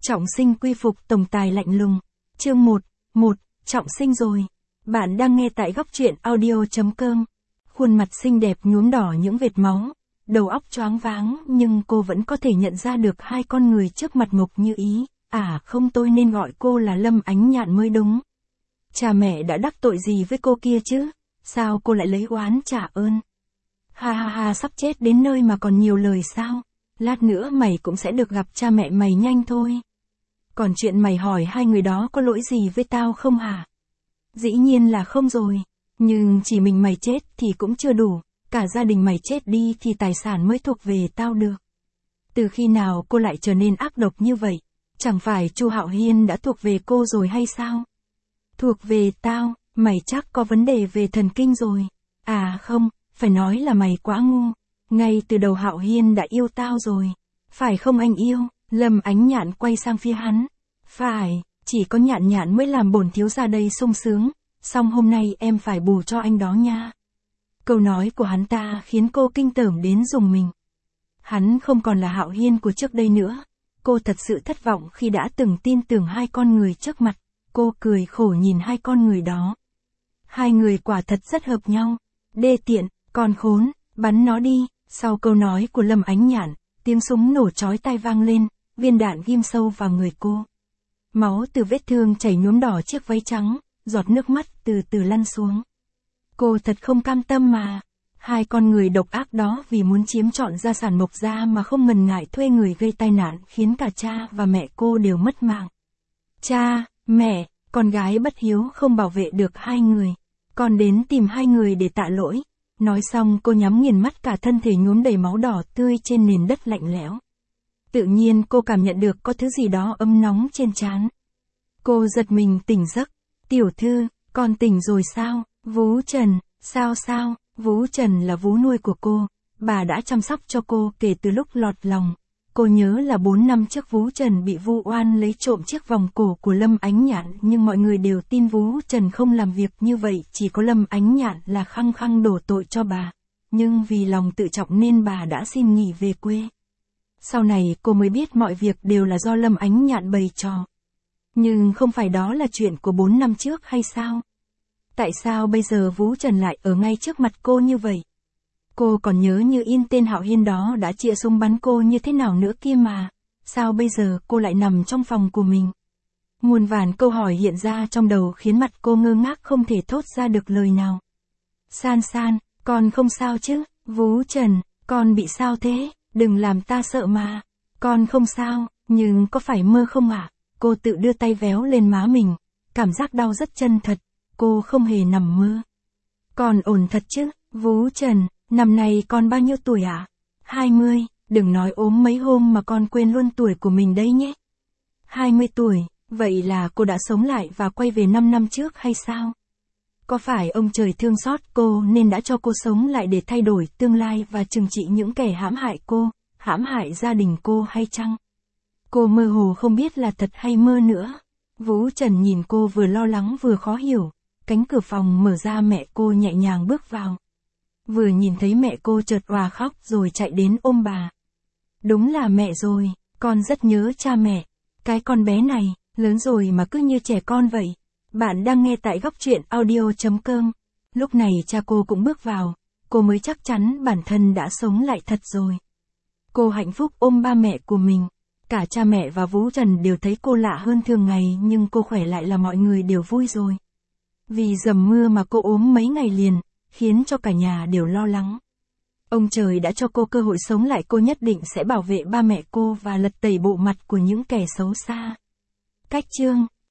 Trọng sinh quy phục tổng tài lạnh lùng. Chương 1. Trọng sinh rồi. Bạn đang nghe tại góc truyện audio.com. Khuôn mặt xinh đẹp nhuốm đỏ những vệt máu, đầu óc choáng váng, nhưng cô vẫn có thể nhận ra được hai con người trước mặt Mộc Như Ý. À không, tôi nên gọi cô là Lâm Ánh Nhạn mới đúng. Cha mẹ đã đắc tội gì với cô kia chứ? Sao cô lại lấy oán trả ơn? Ha ha ha, sắp chết đến nơi mà còn nhiều lời sao? Lát nữa mày cũng sẽ được gặp cha mẹ mày nhanh thôi. Còn chuyện mày hỏi hai người đó có lỗi gì với tao không hả? Dĩ nhiên là không rồi. Nhưng chỉ mình mày chết thì cũng chưa đủ. Cả gia đình mày chết đi thì tài sản mới thuộc về tao được. Từ khi nào cô lại trở nên ác độc như vậy? Chẳng phải Chu Hạo Hiên đã thuộc về cô rồi hay sao? Thuộc về tao, mày chắc có vấn đề về thần kinh rồi. À không, phải nói là mày quá ngu. Ngay từ đầu Hạo Hiên đã yêu tao rồi. Phải không anh yêu? Lâm Ánh Nhạn quay sang phía hắn. Phải, chỉ có Nhạn Nhạn mới làm bổn thiếu gia đây sung sướng. Xong hôm nay em phải bù cho anh đó nha. Câu nói của hắn ta khiến cô kinh tởm đến rùng mình. Hắn không còn là Hạo Hiên của trước đây nữa. Cô thật sự thất vọng khi đã từng tin tưởng hai con người trước mặt. Cô cười khổ nhìn hai con người đó. Hai người quả thật rất hợp nhau. Đê tiện, con khốn, bắn nó đi. Sau câu nói của Lâm Ánh Nhạn, tiếng súng nổ chói tai vang lên, viên đạn ghim sâu vào người cô. Máu từ vết thương chảy nhuốm đỏ chiếc váy trắng, giọt nước mắt từ từ lăn xuống. Cô thật không cam tâm mà. Hai con người độc ác đó vì muốn chiếm trọn gia sản Mộc gia mà không ngần ngại thuê người gây tai nạn, khiến cả cha và mẹ cô đều mất mạng. Cha, mẹ, con gái bất hiếu không bảo vệ được hai người. Con đến tìm hai người để tạ lỗi. Nói xong cô nhắm nghiền mắt, cả thân thể nhuốm đầy máu đỏ tươi trên nền đất lạnh lẽo. Tự nhiên cô cảm nhận được có thứ gì đó ấm nóng trên trán. Cô giật mình tỉnh giấc. Tiểu thư, con tỉnh rồi sao? Vú Trần, sao? Vú Trần là vú nuôi của cô. Bà đã chăm sóc cho cô kể từ lúc lọt lòng. Cô nhớ là 4 năm trước Vú Trần bị vu oan lấy trộm chiếc vòng cổ của Lâm Ánh Nhạn, nhưng mọi người đều tin Vú Trần không làm việc như vậy, chỉ có Lâm Ánh Nhạn là khăng khăng đổ tội cho bà. Nhưng vì lòng tự trọng nên bà đã xin nghỉ về quê. Sau này cô mới biết mọi việc đều là do Lâm Ánh Nhạn bày trò. Nhưng không phải đó là chuyện của 4 năm trước hay sao? Tại sao bây giờ Vú Trần lại ở ngay trước mặt cô như vậy? Cô còn nhớ như in tên Hạo Hiên đó đã chĩa súng bắn cô như thế nào nữa kia mà. Sao bây giờ cô lại nằm trong phòng của mình? Muôn vàn câu hỏi hiện ra trong đầu khiến mặt cô ngơ ngác không thể thốt ra được lời nào. San, con không sao chứ? Vú Trần, con bị sao thế? Đừng làm ta sợ mà. Con không sao, nhưng có phải mơ không ạ? Cô tự đưa tay véo lên má mình. Cảm giác đau rất chân thật. Cô không hề nằm mơ. Con ổn thật chứ? Vú Trần, năm nay con bao nhiêu tuổi ạ? 20, đừng nói ốm mấy hôm mà con quên luôn tuổi của mình đấy nhé. 20 tuổi, vậy là cô đã sống lại và quay về 5 năm trước hay sao? Có phải ông trời thương xót cô nên đã cho cô sống lại để thay đổi tương lai và trừng trị những kẻ hãm hại cô, hãm hại gia đình cô hay chăng? Cô mơ hồ không biết là thật hay mơ nữa. Vú Trần nhìn cô vừa lo lắng vừa khó hiểu. Cánh cửa phòng mở ra, mẹ cô nhẹ nhàng bước vào. Vừa nhìn thấy mẹ cô chợt òa khóc rồi chạy đến ôm bà. Đúng là mẹ rồi, con rất nhớ cha mẹ. Cái con bé này, lớn rồi mà cứ như trẻ con vậy. Bạn đang nghe tại góc truyện audio.com. Lúc này cha cô cũng bước vào. Cô mới chắc chắn bản thân đã sống lại thật rồi. Cô hạnh phúc ôm ba mẹ của mình. Cả cha mẹ và Vú Trần đều thấy cô lạ hơn thường ngày, nhưng cô khỏe lại là mọi người đều vui rồi. Vì dầm mưa mà cô ốm mấy ngày liền, khiến cho cả nhà đều lo lắng. Ông trời đã cho cô cơ hội sống lại, cô nhất định sẽ bảo vệ ba mẹ cô và lật tẩy bộ mặt của những kẻ xấu xa. Cách chương